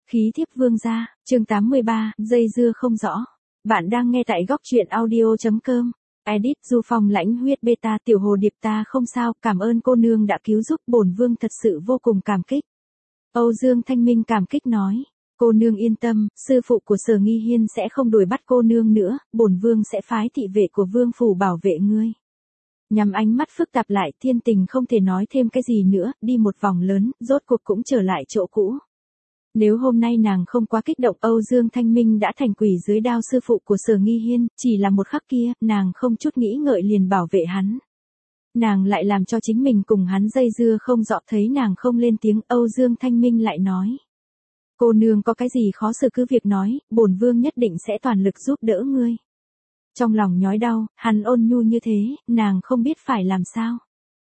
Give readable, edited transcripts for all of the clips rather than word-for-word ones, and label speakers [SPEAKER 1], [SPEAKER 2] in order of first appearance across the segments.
[SPEAKER 1] Khí thiếp vương gia, chương 83, dây dưa không rõ. Bạn đang nghe tại góc truyện audio.com. Edit Du Phong lãnh huyết beta tiểu hồ điệp ta không sao, cảm ơn cô nương đã cứu giúp bổn vương thật sự vô cùng cảm kích. Âu Dương Thanh Minh cảm kích nói. Cô nương yên tâm, sư phụ của Sở Nghi Hiên sẽ không đuổi bắt cô nương nữa, bổn vương sẽ phái thị vệ của vương phủ bảo vệ ngươi. Nhằm ánh mắt phức tạp lại, Thiên Tình không thể nói thêm cái gì nữa, đi một vòng lớn, rốt cuộc cũng trở lại chỗ cũ. Nếu hôm nay nàng không quá kích động, Âu Dương Thanh Minh đã thành quỷ dưới đao sư phụ của Sở Nghi Hiên, chỉ là một khắc kia, nàng không chút nghĩ ngợi liền bảo vệ hắn. Nàng lại làm cho chính mình cùng hắn dây dưa không rõ, thấy nàng không lên tiếng, Âu Dương Thanh Minh lại nói. Cô nương có cái gì khó xử cứ việc nói, bổn vương nhất định sẽ toàn lực giúp đỡ ngươi. Trong lòng nhói đau, hắn ôn nhu như thế, nàng không biết phải làm sao.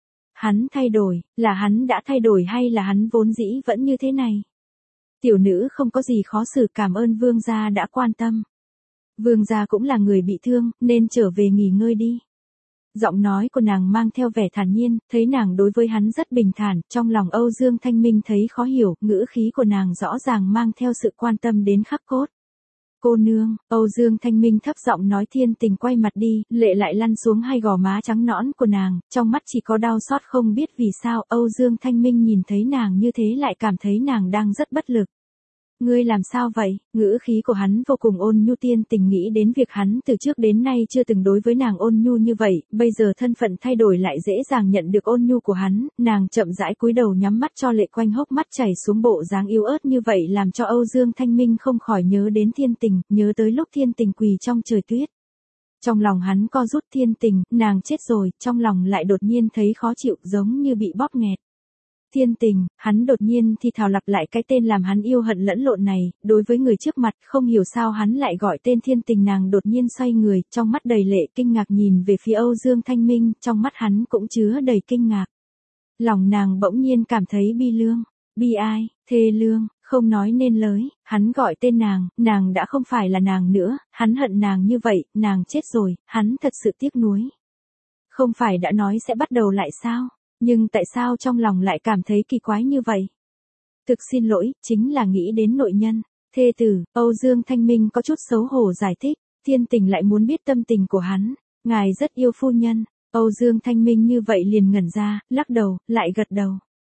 [SPEAKER 1] Hắn thay đổi, là hắn đã thay đổi hay là hắn vốn dĩ vẫn như thế này? Tiểu nữ không có gì khó xử, cảm ơn vương gia đã quan tâm. Vương gia cũng là người bị thương, nên trở về nghỉ ngơi đi. Giọng nói của nàng mang theo vẻ thản nhiên, thấy nàng đối với hắn rất bình thản, trong lòng Âu Dương Thanh Minh thấy khó hiểu, ngữ khí của nàng rõ ràng mang theo sự quan tâm đến khắc cốt. Cô nương, Âu Dương Thanh Minh thấp giọng nói. Thiên Tình quay mặt đi, lệ lại lăn xuống hai gò má trắng nõn của nàng, trong mắt chỉ có đau xót, không biết vì sao Âu Dương Thanh Minh nhìn thấy nàng như thế lại cảm thấy nàng đang rất bất lực. Ngươi làm sao vậy? Ngữ khí của hắn vô cùng ôn nhu. Thiên Tình nghĩ đến việc hắn từ trước đến nay chưa từng đối với nàng ôn nhu như vậy, bây giờ thân phận thay đổi lại dễ dàng nhận được ôn nhu của hắn, nàng chậm rãi cúi đầu nhắm mắt cho lệ quanh hốc mắt chảy xuống, bộ dáng yếu ớt như vậy làm cho Âu Dương Thanh Minh không khỏi nhớ đến Thiên Tình, nhớ tới lúc Thiên Tình quỳ trong trời tuyết. Trong lòng hắn co rút. Thiên Tình, nàng chết rồi, trong lòng lại đột nhiên thấy khó chịu, giống như bị bóp nghẹt. Thiên Tình, hắn đột nhiên thì thào lặp lại cái tên làm hắn yêu hận lẫn lộn này, đối với người trước mặt, không hiểu sao hắn lại gọi tên Thiên Tình. Nàng đột nhiên xoay người, trong mắt đầy lệ kinh ngạc nhìn về phía Âu Dương Thanh Minh, trong mắt hắn cũng chứa đầy kinh ngạc. Lòng nàng bỗng nhiên cảm thấy bi lương, bi ai, thê lương, không nói nên lời, hắn gọi tên nàng đã không phải là nàng nữa, hắn hận nàng như vậy, nàng chết rồi, hắn thật sự tiếc nuối. Không phải đã nói sẽ bắt đầu lại sao? Nhưng tại sao trong lòng lại cảm thấy kỳ quái như vậy? Thực xin lỗi, chính là nghĩ đến nội nhân, thê tử. Âu Dương Thanh Minh có chút xấu hổ giải thích. Thiên Tình lại muốn biết tâm tình của hắn. Ngài rất yêu phu nhân. Âu Dương Thanh Minh như vậy liền ngẩn ra, lắc đầu, lại gật đầu.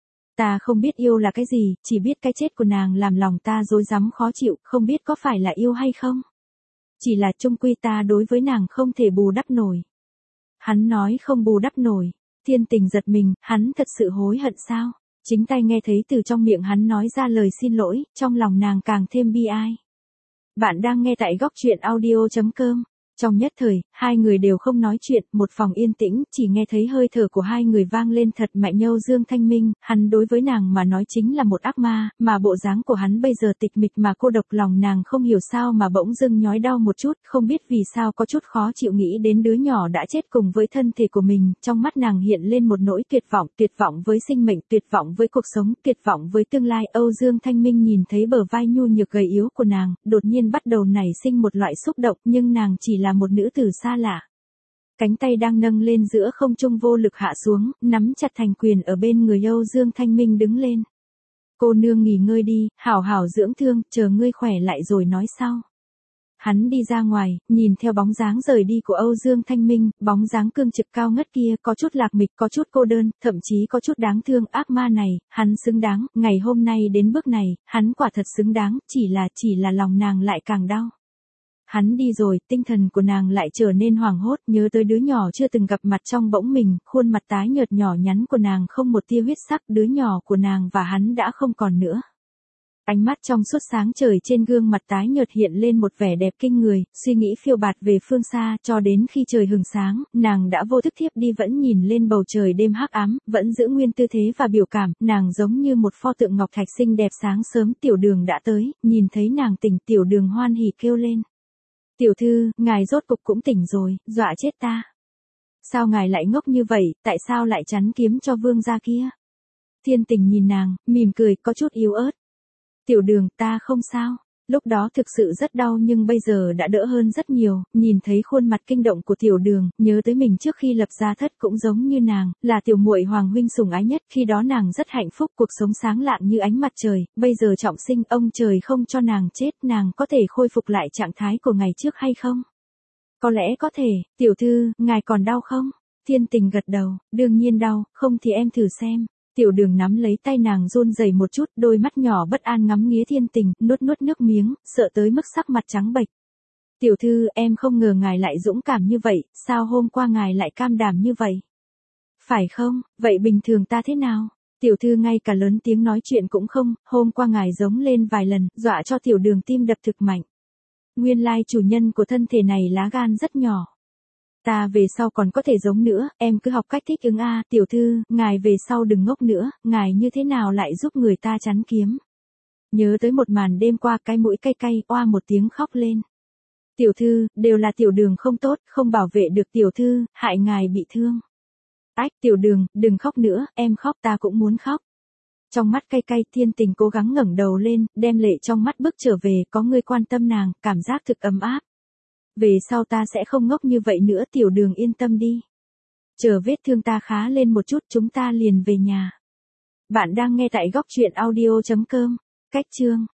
[SPEAKER 1] Ta không biết yêu là cái gì, chỉ biết cái chết của nàng làm lòng ta rối rắm khó chịu, không biết có phải là yêu hay không. Chỉ là chung quy ta đối với nàng không thể bù đắp nổi. Hắn nói không bù đắp nổi. Thiên Tình giật mình, hắn thật sự hối hận sao? Chính tay nghe thấy từ trong miệng hắn nói ra lời xin lỗi, trong lòng nàng càng thêm bi ai. Bạn đang nghe tại góc truyện audio.com. Trong nhất thời, hai người đều không nói chuyện, một phòng yên tĩnh, chỉ nghe thấy hơi thở của hai người vang lên thật mạnh. Âu Dương Thanh Minh, hắn đối với nàng mà nói chính là một ác ma, mà bộ dáng của hắn bây giờ tịch mịch mà cô độc, lòng nàng không hiểu sao mà bỗng dưng nhói đau một chút, không biết vì sao có chút khó chịu nghĩ đến đứa nhỏ đã chết cùng với thân thể của mình, trong mắt nàng hiện lên một nỗi tuyệt vọng với sinh mệnh, tuyệt vọng với cuộc sống, tuyệt vọng với tương lai. Âu Dương Thanh Minh nhìn thấy bờ vai nhu nhược gầy yếu của nàng, đột nhiên bắt đầu nảy sinh một loại xúc động, nhưng nàng chỉ là một nữ tử xa lạ. Cánh tay đang nâng lên giữa không trung vô lực hạ xuống, nắm chặt thành quyền ở bên người. Âu Dương Thanh Minh đứng lên. Cô nương nghỉ ngơi đi, hảo hảo dưỡng thương, chờ ngươi khỏe lại rồi nói sau. Hắn đi ra ngoài, nhìn theo bóng dáng rời đi của Âu Dương Thanh Minh, bóng dáng cương trực cao ngất kia, có chút lạc mịch, có chút cô đơn, thậm chí có chút đáng thương. Ác ma này, hắn xứng đáng, ngày hôm nay đến bước này, hắn quả thật xứng đáng, chỉ là lòng nàng lại càng đau. Hắn đi rồi, tinh thần của nàng lại trở nên hoảng hốt, nhớ tới đứa nhỏ chưa từng gặp mặt trong bỗng mình, khuôn mặt tái nhợt nhỏ nhắn của nàng không một tia huyết sắc, đứa nhỏ của nàng và hắn đã không còn nữa. Ánh mắt trong suốt sáng trời trên gương mặt tái nhợt hiện lên một vẻ đẹp kinh người, suy nghĩ phiêu bạt về phương xa, cho đến khi trời hừng sáng, nàng đã vô thức thiếp đi, vẫn nhìn lên bầu trời đêm hắc ám, vẫn giữ nguyên tư thế và biểu cảm, nàng giống như một pho tượng ngọc thạch xinh đẹp. Sáng sớm Tiểu Đường đã tới, nhìn thấy nàng tỉnh, Tiểu Đường hoan hỉ kêu lên. Tiểu thư, ngài rốt cục cũng tỉnh rồi, dọa chết ta. Sao ngài lại ngốc như vậy, tại sao lại chắn kiếm cho vương gia kia? Thiên Tình nhìn nàng, mỉm cười, có chút yếu ớt. Tiểu Đường, ta không sao. Lúc đó thực sự rất đau nhưng bây giờ đã đỡ hơn rất nhiều, nhìn thấy khuôn mặt kinh động của Tiểu Đường, nhớ tới mình trước khi lập gia thất cũng giống như nàng, là tiểu muội Hoàng huynh sủng ái nhất, khi đó nàng rất hạnh phúc, cuộc sống sáng lạng như ánh mặt trời, bây giờ trọng sinh, ông trời không cho nàng chết, nàng có thể khôi phục lại trạng thái của ngày trước hay không? Có lẽ có thể, tiểu thư, ngài còn đau không? Thiên Tình gật đầu, đương nhiên đau, không thì em thử xem. Tiểu Đường nắm lấy tay nàng run rẩy một chút, đôi mắt nhỏ bất an ngắm nghía Thiên Tình, nuốt nuốt nước miếng, sợ tới mức sắc mặt trắng bệch. Tiểu thư, em không ngờ ngài lại dũng cảm như vậy, sao hôm qua ngài lại cam đảm như vậy? Phải không, vậy bình thường ta thế nào? Tiểu thư ngay cả lớn tiếng nói chuyện cũng không, hôm qua ngài giống lên vài lần, dọa cho Tiểu Đường tim đập thực mạnh. Nguyên lai chủ nhân của thân thể này lá gan rất nhỏ. Ta về sau còn có thể giống nữa, em cứ học cách thích ứng a, tiểu thư, ngài về sau đừng ngốc nữa, ngài như thế nào lại giúp người ta chắn kiếm. Nhớ tới một màn đêm qua, cái mũi cay cay, oa một tiếng khóc lên. Tiểu thư, đều là Tiểu Đường không tốt, không bảo vệ được tiểu thư, hại ngài bị thương. Ách, Tiểu Đường, đừng khóc nữa, em khóc ta cũng muốn khóc. Trong mắt cay cay, Thiên Tình cố gắng ngẩng đầu lên, đem lệ trong mắt bước trở về, có người quan tâm nàng, cảm giác thực ấm áp. Về sau ta sẽ không ngốc như vậy nữa, Tiểu Đường yên tâm đi. Chờ vết thương ta khá lên một chút chúng ta liền về nhà. Bạn đang nghe tại góc truyện audio.com. Cách chương